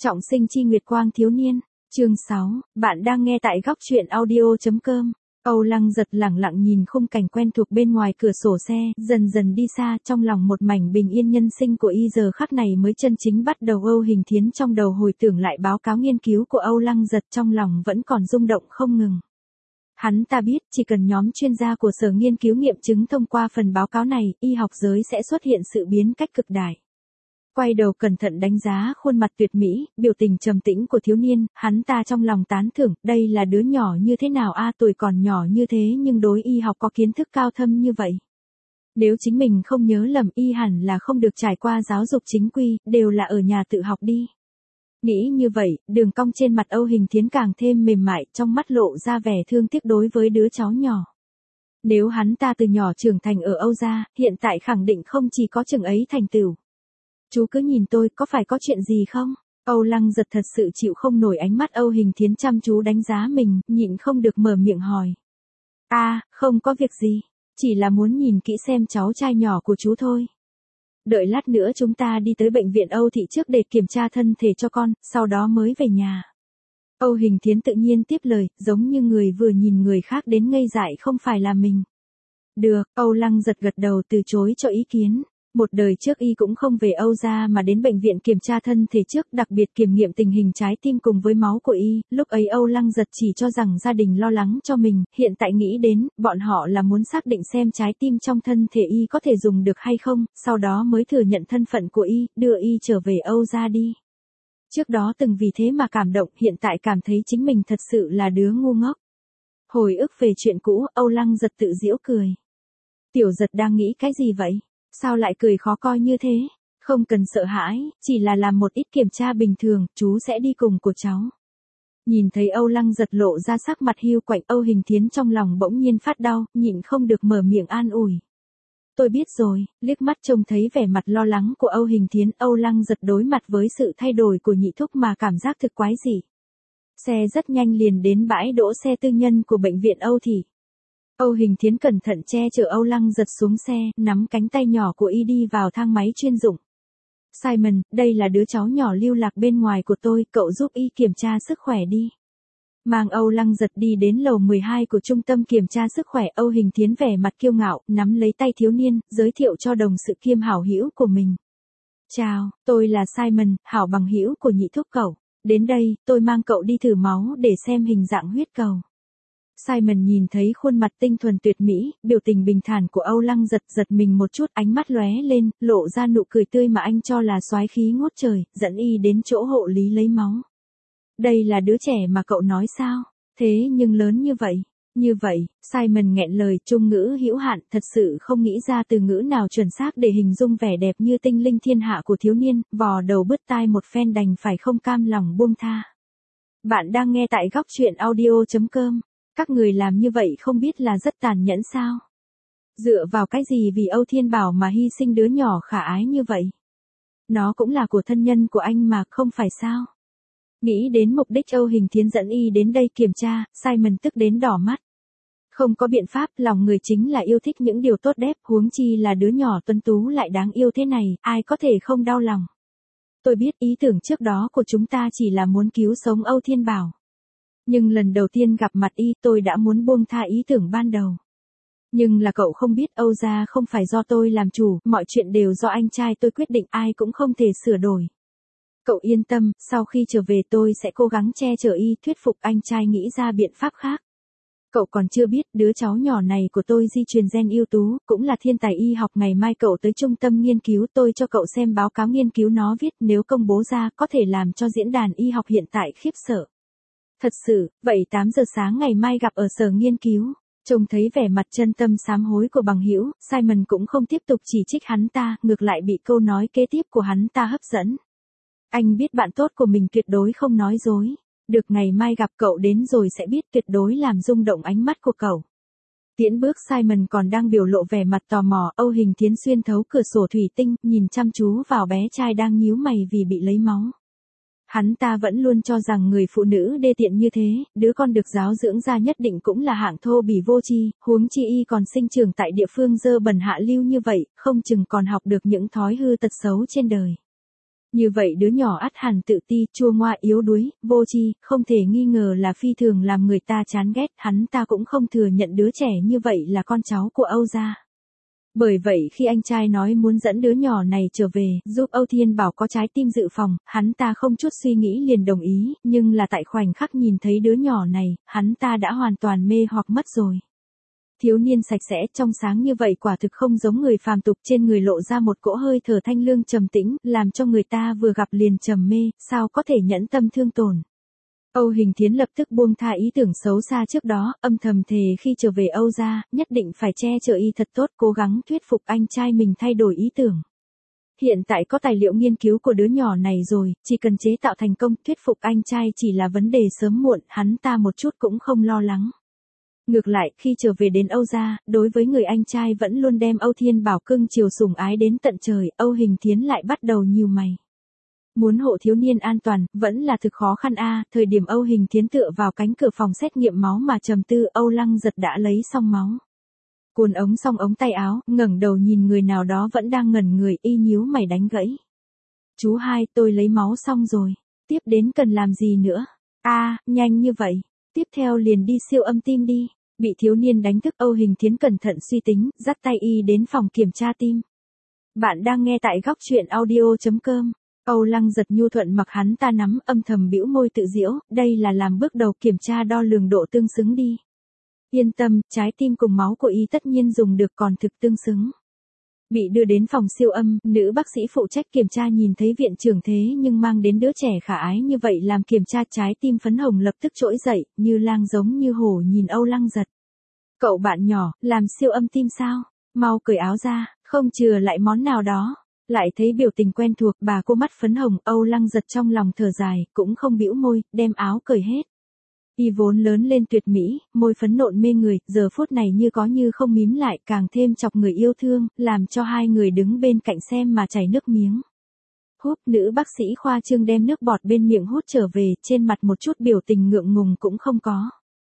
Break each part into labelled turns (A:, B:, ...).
A: Trọng sinh chi nguyệt quang thiếu niên, chương 6, bạn đang nghe tại góc truyện audio.com. Âu Lăng Giật lẳng lặng nhìn khung cảnh quen thuộc bên ngoài cửa sổ xe, dần dần đi xa, trong lòng một mảnh bình yên nhân sinh của y giờ khắc này mới chân chính bắt đầu. Âu Hình Thiến trong đầu hồi tưởng lại báo cáo nghiên cứu của Âu Lăng Giật, trong lòng vẫn còn rung động không ngừng. Hắn ta biết, chỉ cần nhóm chuyên gia của sở nghiên cứu nghiệm chứng thông qua phần báo cáo này, y học giới sẽ xuất hiện sự biến cách cực đại. Quay đầu cẩn thận đánh giá khuôn mặt tuyệt mỹ, biểu tình trầm tĩnh của thiếu niên, hắn ta trong lòng tán thưởng, đây là đứa nhỏ như thế nào a, tuổi còn nhỏ như thế nhưng đối y học có kiến thức cao thâm như vậy. Nếu chính mình không nhớ lầm, y hẳn là không được trải qua giáo dục chính quy, đều là ở nhà tự học đi. Nghĩ như vậy, đường cong trên mặt Âu Hình Thiến càng thêm mềm mại, trong mắt lộ ra vẻ thương tiếc đối với đứa cháu nhỏ. Nếu hắn ta từ nhỏ trưởng thành ở Âu gia, hiện tại khẳng định không chỉ có chừng ấy thành tựu. Chú cứ nhìn tôi, có phải có chuyện gì không? Âu Lăng Giật thật sự chịu không nổi ánh mắt Âu Hình Thiến chăm chú đánh giá mình, nhịn không được mở miệng hỏi. Không có việc gì, chỉ là muốn nhìn kỹ xem cháu trai nhỏ của chú thôi. Đợi lát nữa chúng ta đi tới bệnh viện Âu thị trước để kiểm tra thân thể cho con, sau đó mới về nhà. Âu Hình Thiến tự nhiên tiếp lời, giống như người vừa nhìn người khác đến ngây dại không phải là mình. Được, Âu Lăng Giật gật đầu từ chối cho ý kiến. Một đời trước y cũng không về Âu gia mà đến bệnh viện kiểm tra thân thể trước, đặc biệt kiểm nghiệm tình hình trái tim cùng với máu của y, lúc ấy Âu Lăng Giật chỉ cho rằng gia đình lo lắng cho mình, hiện tại nghĩ đến, bọn họ là muốn xác định xem trái tim trong thân thể y có thể dùng được hay không, sau đó mới thừa nhận thân phận của y, đưa y trở về Âu gia đi. Trước đó từng vì thế mà cảm động, hiện tại cảm thấy chính mình thật sự là đứa ngu ngốc. Hồi ức về chuyện cũ, Âu Lăng Giật tự giễu cười. Tiểu Giật đang nghĩ cái gì vậy? Sao lại cười khó coi như thế? Không cần sợ hãi, chỉ là làm một ít kiểm tra bình thường, chú sẽ đi cùng của cháu. Nhìn thấy Âu Lăng Giật lộ ra sắc mặt hiu quạnh, Âu Hình Thiến trong lòng bỗng nhiên phát đau, nhịn không được mở miệng an ủi. Tôi biết rồi, liếc mắt trông thấy vẻ mặt lo lắng của Âu Hình Thiến, Âu Lăng Giật đối mặt với sự thay đổi của nhị thúc mà cảm giác thực quái dị. Xe rất nhanh liền đến bãi đỗ xe tư nhân của bệnh viện Âu thị. Âu Hình Thiến cẩn thận che chở Âu Lăng Giật xuống xe, nắm cánh tay nhỏ của y đi vào thang máy chuyên dụng. Simon, đây là đứa cháu nhỏ lưu lạc bên ngoài của tôi, cậu giúp y kiểm tra sức khỏe đi. Mang Âu Lăng Giật đi đến lầu 12 của trung tâm kiểm tra sức khỏe, Âu Hình Thiến vẻ mặt kiêu ngạo, nắm lấy tay thiếu niên, giới thiệu cho đồng sự kiêm hảo hữu của mình. Chào, tôi là Simon, hảo bằng hữu của nhị thúc cậu. Đến đây, tôi mang cậu đi thử máu để xem hình dạng huyết cầu. Simon nhìn thấy khuôn mặt tinh thuần tuyệt mỹ, biểu tình bình thản của Âu Lăng Giật, giật mình một chút, ánh mắt lóe lên, lộ ra nụ cười tươi mà anh cho là soái khí ngút trời, dẫn y đến chỗ hộ lý lấy máu. Đây là đứa trẻ mà cậu nói sao? Thế nhưng lớn như vậy. Như vậy, Simon nghẹn lời, trung ngữ hữu hạn, thật sự không nghĩ ra từ ngữ nào chuẩn xác để hình dung vẻ đẹp như tinh linh thiên hạ của thiếu niên, vò đầu bứt tai một phen đành phải không cam lòng buông tha. Bạn đang nghe tại góc truyện audio.com. Các người làm như vậy không biết là rất tàn nhẫn sao? Dựa vào cái gì vì Âu Thiên Bảo mà hy sinh đứa nhỏ khả ái như vậy? Nó cũng là của thân nhân của anh mà, không phải sao? Nghĩ đến mục đích Âu Hình Thiến dẫn y đến đây kiểm tra, Simon tức đến đỏ mắt. Không có biện pháp, lòng người chính là yêu thích những điều tốt đẹp, huống chi là đứa nhỏ tuấn tú lại đáng yêu thế này, ai có thể không đau lòng. Tôi biết ý tưởng trước đó của chúng ta chỉ là muốn cứu sống Âu Thiên Bảo. Nhưng lần đầu tiên gặp mặt y, tôi đã muốn buông tha ý tưởng ban đầu. Nhưng là cậu không biết, Âu gia không phải do tôi làm chủ, mọi chuyện đều do anh trai tôi quyết định, ai cũng không thể sửa đổi. Cậu yên tâm, sau khi trở về tôi sẽ cố gắng che chở y, thuyết phục anh trai nghĩ ra biện pháp khác. Cậu còn chưa biết, đứa cháu nhỏ này của tôi di truyền gen ưu tú, cũng là thiên tài y học, ngày mai cậu tới trung tâm nghiên cứu, tôi cho cậu xem báo cáo nghiên cứu nó viết, nếu công bố ra có thể làm cho diễn đàn y học hiện tại khiếp sợ. Thật sự, vậy 8 giờ sáng ngày mai gặp ở sở nghiên cứu. Trông thấy vẻ mặt chân tâm sám hối của bằng hữu, Simon cũng không tiếp tục chỉ trích hắn ta, ngược lại bị câu nói kế tiếp của hắn ta hấp dẫn. Anh biết bạn tốt của mình tuyệt đối không nói dối. Được, ngày mai gặp cậu đến rồi sẽ biết, tuyệt đối làm rung động ánh mắt của cậu. Tiễn bước, Simon còn đang biểu lộ vẻ mặt tò mò, Âu Hình Thiến xuyên thấu cửa sổ thủy tinh, nhìn chăm chú vào bé trai đang nhíu mày vì bị lấy máu. Hắn ta vẫn luôn cho rằng người phụ nữ đê tiện như thế, đứa con được giáo dưỡng ra nhất định cũng là hạng thô bỉ vô tri, huống chi y còn sinh trưởng tại địa phương dơ bẩn hạ lưu như vậy, không chừng còn học được những thói hư tật xấu trên đời. Như vậy đứa nhỏ ắt hẳn tự ti, chua ngoa yếu đuối, vô tri, không thể nghi ngờ là phi thường làm người ta chán ghét, hắn ta cũng không thừa nhận đứa trẻ như vậy là con cháu của Âu gia. Bởi vậy khi anh trai nói muốn dẫn đứa nhỏ này trở về, giúp Âu Thiên Bảo có trái tim dự phòng, hắn ta không chút suy nghĩ liền đồng ý, nhưng là tại khoảnh khắc nhìn thấy đứa nhỏ này, hắn ta đã hoàn toàn mê hoặc mất rồi. Thiếu niên sạch sẽ trong sáng như vậy quả thực không giống người phàm tục, trên người lộ ra một cỗ hơi thở thanh lương trầm tĩnh, làm cho người ta vừa gặp liền trầm mê, sao có thể nhẫn tâm thương tổn. Âu Hình Thiến lập tức buông tha ý tưởng xấu xa trước đó, âm thầm thề khi trở về Âu gia, nhất định phải che chở y thật tốt, cố gắng thuyết phục anh trai mình thay đổi ý tưởng. Hiện tại có tài liệu nghiên cứu của đứa nhỏ này rồi, chỉ cần chế tạo thành công, thuyết phục anh trai chỉ là vấn đề sớm muộn, hắn ta một chút cũng không lo lắng. Ngược lại, khi trở về đến Âu gia, đối với người anh trai vẫn luôn đem Âu Thiên Bảo cưng chiều sủng ái đến tận trời, Âu Hình Thiến lại bắt đầu nhíu mày. Muốn hộ thiếu niên an toàn, vẫn là thực khó khăn a. Thời điểm Âu Hình Thiến tựa vào cánh cửa phòng xét nghiệm máu mà trầm tư, Âu Lăng Giật đã lấy xong máu. Cuốn ống xong ống tay áo, ngẩng đầu nhìn người nào đó vẫn đang ngẩn người, y nhíu mày đánh gãy. Chú hai, tôi lấy máu xong rồi. Tiếp đến cần làm gì nữa? Nhanh như vậy. Tiếp theo liền đi siêu âm tim đi. Bị thiếu niên đánh thức, Âu Hình Thiến cẩn thận suy tính, dắt tay y đến phòng kiểm tra tim. Bạn đang nghe tại góc truyện audio.com. Âu Lăng Giật nhu thuận mặc hắn ta nắm, âm thầm bĩu môi tự giễu, đây là làm bước đầu kiểm tra đo lường độ tương xứng đi. Yên tâm, trái tim cùng máu của y tất nhiên dùng được, còn thực tương xứng. Bị đưa đến phòng siêu âm, nữ bác sĩ phụ trách kiểm tra nhìn thấy viện trưởng thế nhưng mang đến đứa trẻ khả ái như vậy làm kiểm tra, trái tim phấn hồng lập tức trỗi dậy, như lang giống như hổ nhìn Âu Lăng Giật. Cậu bạn nhỏ, làm siêu âm tim sao? Mau cởi áo ra, không chừa lại món nào đó. Lại thấy biểu tình quen thuộc, bà cô mắt phấn hồng, Âu Lăng Giật trong lòng thở dài, cũng không bĩu môi, đem áo cởi hết. Y vốn lớn lên tuyệt mỹ, môi phấn nộn mê người, giờ phút này như có như không mím lại, càng thêm chọc người yêu thương, làm cho hai người đứng bên cạnh xem mà chảy nước miếng. Húp, nữ bác sĩ khoa trương đem nước bọt bên miệng hút trở về, trên mặt một chút biểu tình ngượng ngùng cũng không có.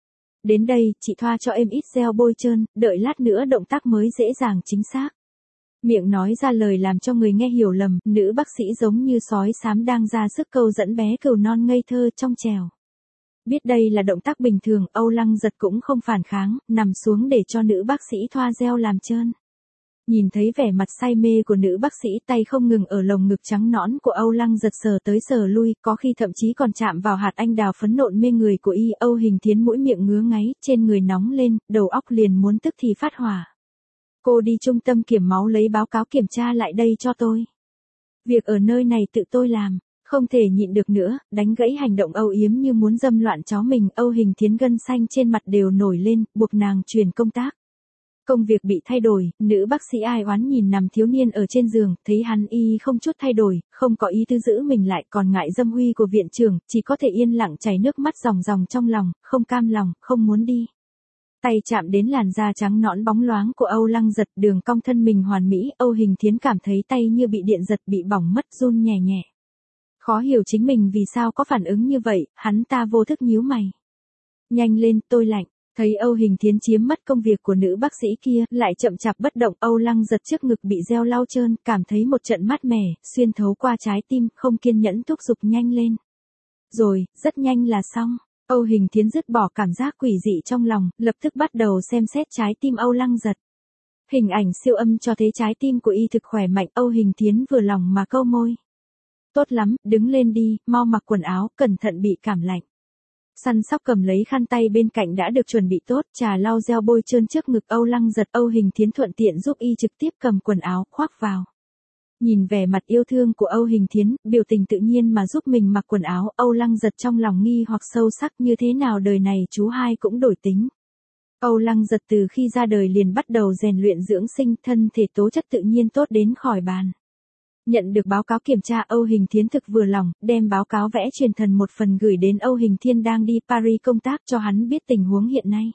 A: Đến đây, chị thoa cho em ít gel bôi trơn, đợi lát nữa động tác mới dễ dàng chính xác. Miệng nói ra lời làm cho người nghe hiểu lầm, nữ bác sĩ giống như sói xám đang ra sức câu dẫn bé cừu non ngây thơ trong trèo. Biết đây là động tác bình thường, Âu Lăng Giật cũng không phản kháng, nằm xuống để cho nữ bác sĩ thoa gel làm trơn. Nhìn thấy vẻ mặt say mê của nữ bác sĩ, tay không ngừng ở lồng ngực trắng nõn của Âu Lăng Giật sờ tới sờ lui, có khi thậm chí còn chạm vào hạt anh đào phấn nộn mê người của y. Âu Hình Thiến mũi miệng ngứa ngáy, trên người nóng lên, đầu óc liền muốn tức thì phát hỏa. Cô đi trung tâm kiểm máu lấy báo cáo kiểm tra lại đây cho tôi. Việc ở nơi này tự tôi làm. Không thể nhịn được nữa, đánh gãy hành động âu yếm như muốn dâm loạn cháu mình, Âu Hình Thiến gân xanh trên mặt đều nổi lên, buộc nàng chuyển công tác. Công việc bị thay đổi, nữ bác sĩ ai oán nhìn nằm thiếu niên ở trên giường, thấy hắn y không chút thay đổi, không có ý tư giữ mình lại, còn ngại dâm uy của viện trưởng, chỉ có thể yên lặng chảy nước mắt ròng ròng trong lòng, không cam lòng, không muốn đi. Tay chạm đến làn da trắng nõn bóng loáng của Âu Lăng Giật, đường cong thân mình hoàn mỹ, Âu Hình Thiến cảm thấy tay như bị điện giật, bị bỏng mất, run nhẹ nhẹ. Khó hiểu chính mình vì sao có phản ứng như vậy, hắn ta vô thức nhíu mày. Nhanh lên, tôi lạnh. Thấy Âu Hình Thiến chiếm mất công việc của nữ bác sĩ kia, lại chậm chạp bất động, Âu Lăng Giật trước ngực bị reo lau trơn, cảm thấy một trận mát mẻ, xuyên thấu qua trái tim, không kiên nhẫn thúc giục nhanh lên. Rồi, rất nhanh là xong. Âu Hình Thiến dứt bỏ cảm giác quỷ dị trong lòng, lập tức bắt đầu xem xét trái tim Âu Lăng Giật. Hình ảnh siêu âm cho thấy trái tim của y thực khỏe mạnh, Âu Hình Thiến vừa lòng mà câu môi. Tốt lắm, đứng lên đi, mau mặc quần áo, cẩn thận bị cảm lạnh. Săn sóc cầm lấy khăn tay bên cạnh đã được chuẩn bị tốt, trà lau gel bôi trơn trước ngực Âu Lăng Giật. Âu Hình Thiến thuận tiện giúp y trực tiếp cầm quần áo, khoác vào. Nhìn vẻ mặt yêu thương của Âu Hình Thiến, biểu tình tự nhiên mà giúp mình mặc quần áo, Âu Lăng Giật trong lòng nghi hoặc sâu sắc, như thế nào đời này chú hai cũng đổi tính. Âu Lăng Giật từ khi ra đời liền bắt đầu rèn luyện dưỡng sinh, thân thể tố chất tự nhiên tốt đến khỏi bàn. Nhận được báo cáo kiểm tra, Âu Hình Thiến thực vừa lòng, đem báo cáo vẽ truyền thần một phần gửi đến Âu Hình Thiên đang đi Paris công tác cho hắn biết tình huống hiện nay.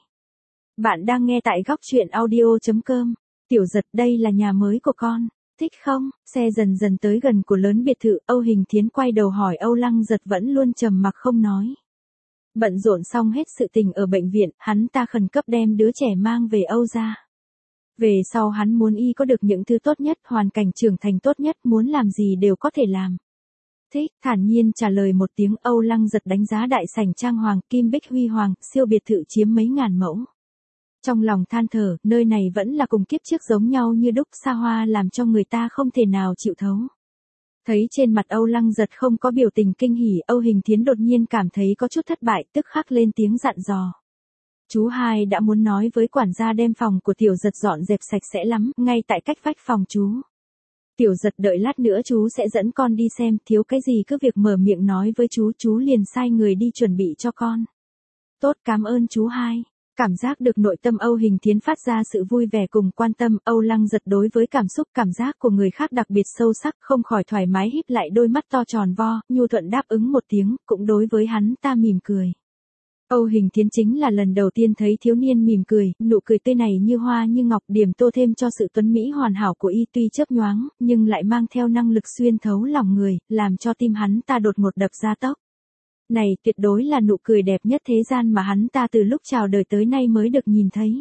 A: Bạn đang nghe tại góc truyện audio.com. Tiểu Giật, đây là nhà mới của con, thích không? Xe dần dần tới gần của lớn biệt thự, Âu Hình Thiến quay đầu hỏi Âu Lăng Giật vẫn luôn trầm mặc không nói. Bận rộn xong hết sự tình ở bệnh viện, hắn ta khẩn cấp đem đứa trẻ mang về Âu gia. Về sau hắn muốn y có được những thứ tốt nhất, hoàn cảnh trưởng thành tốt nhất, muốn làm gì đều có thể làm. Thích, thản nhiên trả lời một tiếng. Âu Lăng Giật đánh giá đại sảnh trang hoàng, kim bích huy hoàng, siêu biệt thự chiếm mấy ngàn mẫu. Trong lòng than thở, nơi này vẫn là cùng kiếp trước giống nhau như đúc, xa hoa làm cho người ta không thể nào chịu thấu. Thấy trên mặt Âu Lăng Giật không có biểu tình kinh hỉ, Âu Hình Thiến đột nhiên cảm thấy có chút thất bại, tức khắc lên tiếng dặn dò. Chú hai đã muốn nói với quản gia đem phòng của Tiểu Giật dọn dẹp sạch sẽ lắm, ngay tại cách vách phòng chú. Tiểu Giật đợi lát nữa chú sẽ dẫn con đi xem, thiếu cái gì cứ việc mở miệng nói với chú liền sai người đi chuẩn bị cho con. Tốt, cảm ơn chú hai. Cảm giác được nội tâm Âu Hình Thiến phát ra sự vui vẻ cùng quan tâm, Âu Lăng Giật đối với cảm giác của người khác đặc biệt sâu sắc, không khỏi thoải mái híp lại đôi mắt to tròn vo, nhu thuận đáp ứng một tiếng, cũng đối với hắn ta mỉm cười. Âu Hình Thiến chính là lần đầu tiên thấy thiếu niên mỉm cười, nụ cười tươi này như hoa như ngọc, điểm tô thêm cho sự tuấn mỹ hoàn hảo của y, tuy chớp nhoáng, nhưng lại mang theo năng lực xuyên thấu lòng người, làm cho tim hắn ta đột ngột đập ra tốc. Này tuyệt đối là nụ cười đẹp nhất thế gian mà hắn ta từ lúc chào đời tới nay mới được nhìn thấy.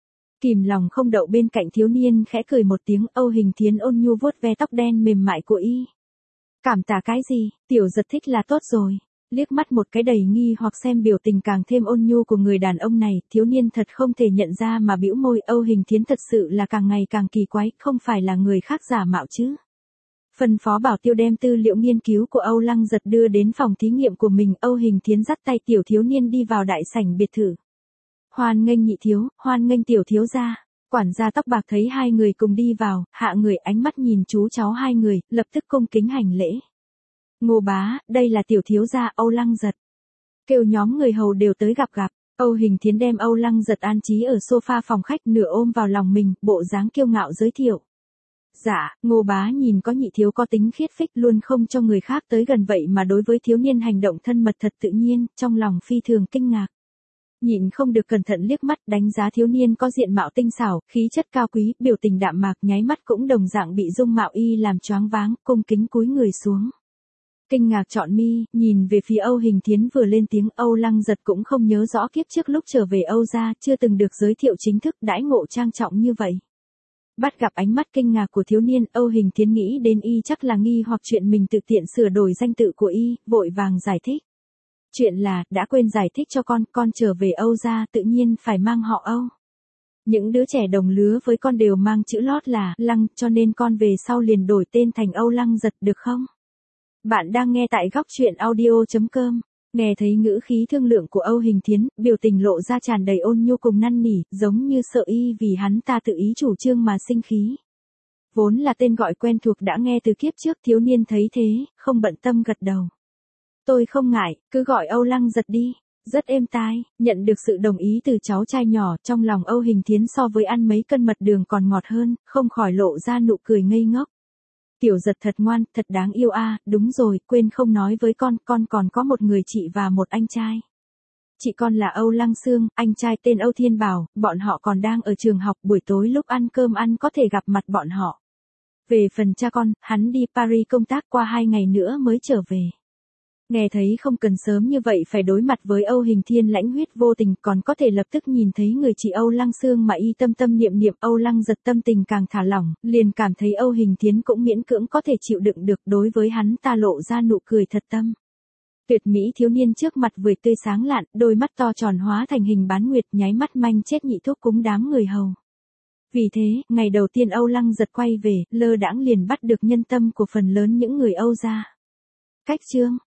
A: Kìm lòng không đậu bên cạnh thiếu niên khẽ cười một tiếng. Âu Hình Thiến ôn nhu vuốt ve tóc đen mềm mại của y. Cảm tạ cái gì, Tiểu Giật thích là tốt rồi. Liếc mắt một cái đầy nghi hoặc xem biểu tình càng thêm ôn nhu của người đàn ông này, thiếu niên thật không thể nhận ra mà bĩu môi. Âu Hình Thiến thật sự là càng ngày càng kỳ quái, không phải là người khác giả mạo chứ. Phân phó bảo tiêu đem tư liệu nghiên cứu của Âu Lăng Giật đưa đến phòng thí nghiệm của mình. Âu Hình Thiến dắt tay tiểu thiếu niên đi vào đại sảnh biệt thự. Hoan nghênh nhị thiếu, hoan nghênh tiểu thiếu gia. Quản gia tóc bạc thấy hai người cùng đi vào, hạ người ánh mắt nhìn chú cháu hai người, lập tức cung kính hành lễ. Ngô bá, đây là tiểu thiếu gia Âu Lăng Giật. Kêu nhóm người hầu đều tới gặp. Âu Hình Thiến đem Âu Lăng Giật an trí ở sofa phòng khách, nửa ôm vào lòng mình, bộ dáng kiêu ngạo giới thiệu. Dạ, Ngô bá nhìn có nhị thiếu có tính khiết phích, luôn không cho người khác tới gần, vậy mà đối với thiếu niên hành động thân mật thật tự nhiên, trong lòng phi thường kinh ngạc. Nhịn không được cẩn thận liếc mắt đánh giá thiếu niên có diện mạo tinh xảo, khí chất cao quý, biểu tình đạm mạc, nháy mắt cũng đồng dạng bị dung mạo y làm choáng váng, cung kính cúi người xuống. Kinh ngạc trọn mi, nhìn về phía Âu Hình Thiến vừa lên tiếng. Âu Lăng Giật cũng không nhớ rõ kiếp trước lúc trở về Âu gia, chưa từng được giới thiệu chính thức, đãi ngộ trang trọng như vậy. Bắt gặp ánh mắt kinh ngạc của thiếu niên, Âu Hình Thiến nghĩ đến y chắc là nghi hoặc chuyện mình tự tiện sửa đổi danh tự của y, vội vàng giải thích. Chuyện là, đã quên giải thích cho con trở về Âu gia tự nhiên phải mang họ Âu. Những đứa trẻ đồng lứa với con đều mang chữ lót là Lăng, cho nên con về sau liền đổi tên thành Âu Lăng Giật được không? Bạn đang nghe tại góc truyện audio.com. Nghe thấy ngữ khí thương lượng của Âu Hình Thiến, biểu tình lộ ra tràn đầy ôn nhu cùng năn nỉ, giống như sợ y vì hắn ta tự ý chủ trương mà sinh khí. Vốn là tên gọi quen thuộc đã nghe từ kiếp trước, thiếu niên thấy thế, không bận tâm gật đầu. Tôi không ngại, cứ gọi Âu Lăng Giật đi. Rất êm tai, nhận được sự đồng ý từ cháu trai nhỏ, trong lòng Âu Hình Thiến so với ăn mấy cân mật đường còn ngọt hơn, không khỏi lộ ra nụ cười ngây ngốc. Tiểu Giật thật ngoan, thật đáng yêu a. Đúng rồi, quên không nói với con còn có một người chị và một anh trai. Chị con là Âu Lăng Sương, anh trai tên Âu Thiên Bảo, bọn họ còn đang ở trường học, buổi tối lúc ăn cơm ăn có thể gặp mặt bọn họ. Về phần cha con, hắn đi Paris công tác, qua 2 ngày nữa mới trở về. Nghe thấy không cần sớm như vậy phải đối mặt với Âu Hình Thiên lãnh huyết vô tình, còn có thể lập tức nhìn thấy người chị Âu Lăng Sương mà y tâm tâm niệm niệm. Âu Lăng Giật tâm tình càng thả lỏng, liền cảm thấy Âu Hình Thiến cũng miễn cưỡng có thể chịu đựng được, đối với hắn ta lộ ra nụ cười thật tâm. Tuyệt mỹ thiếu niên trước mặt vừa tươi sáng lạn, đôi mắt to tròn hóa thành hình bán nguyệt, nháy mắt manh chết nhị thúc cúng đám người hầu. Vì thế, ngày đầu tiên Âu Lăng Giật quay về, lơ đãng liền bắt được nhân tâm của phần lớn những người Âu gia. Cách chương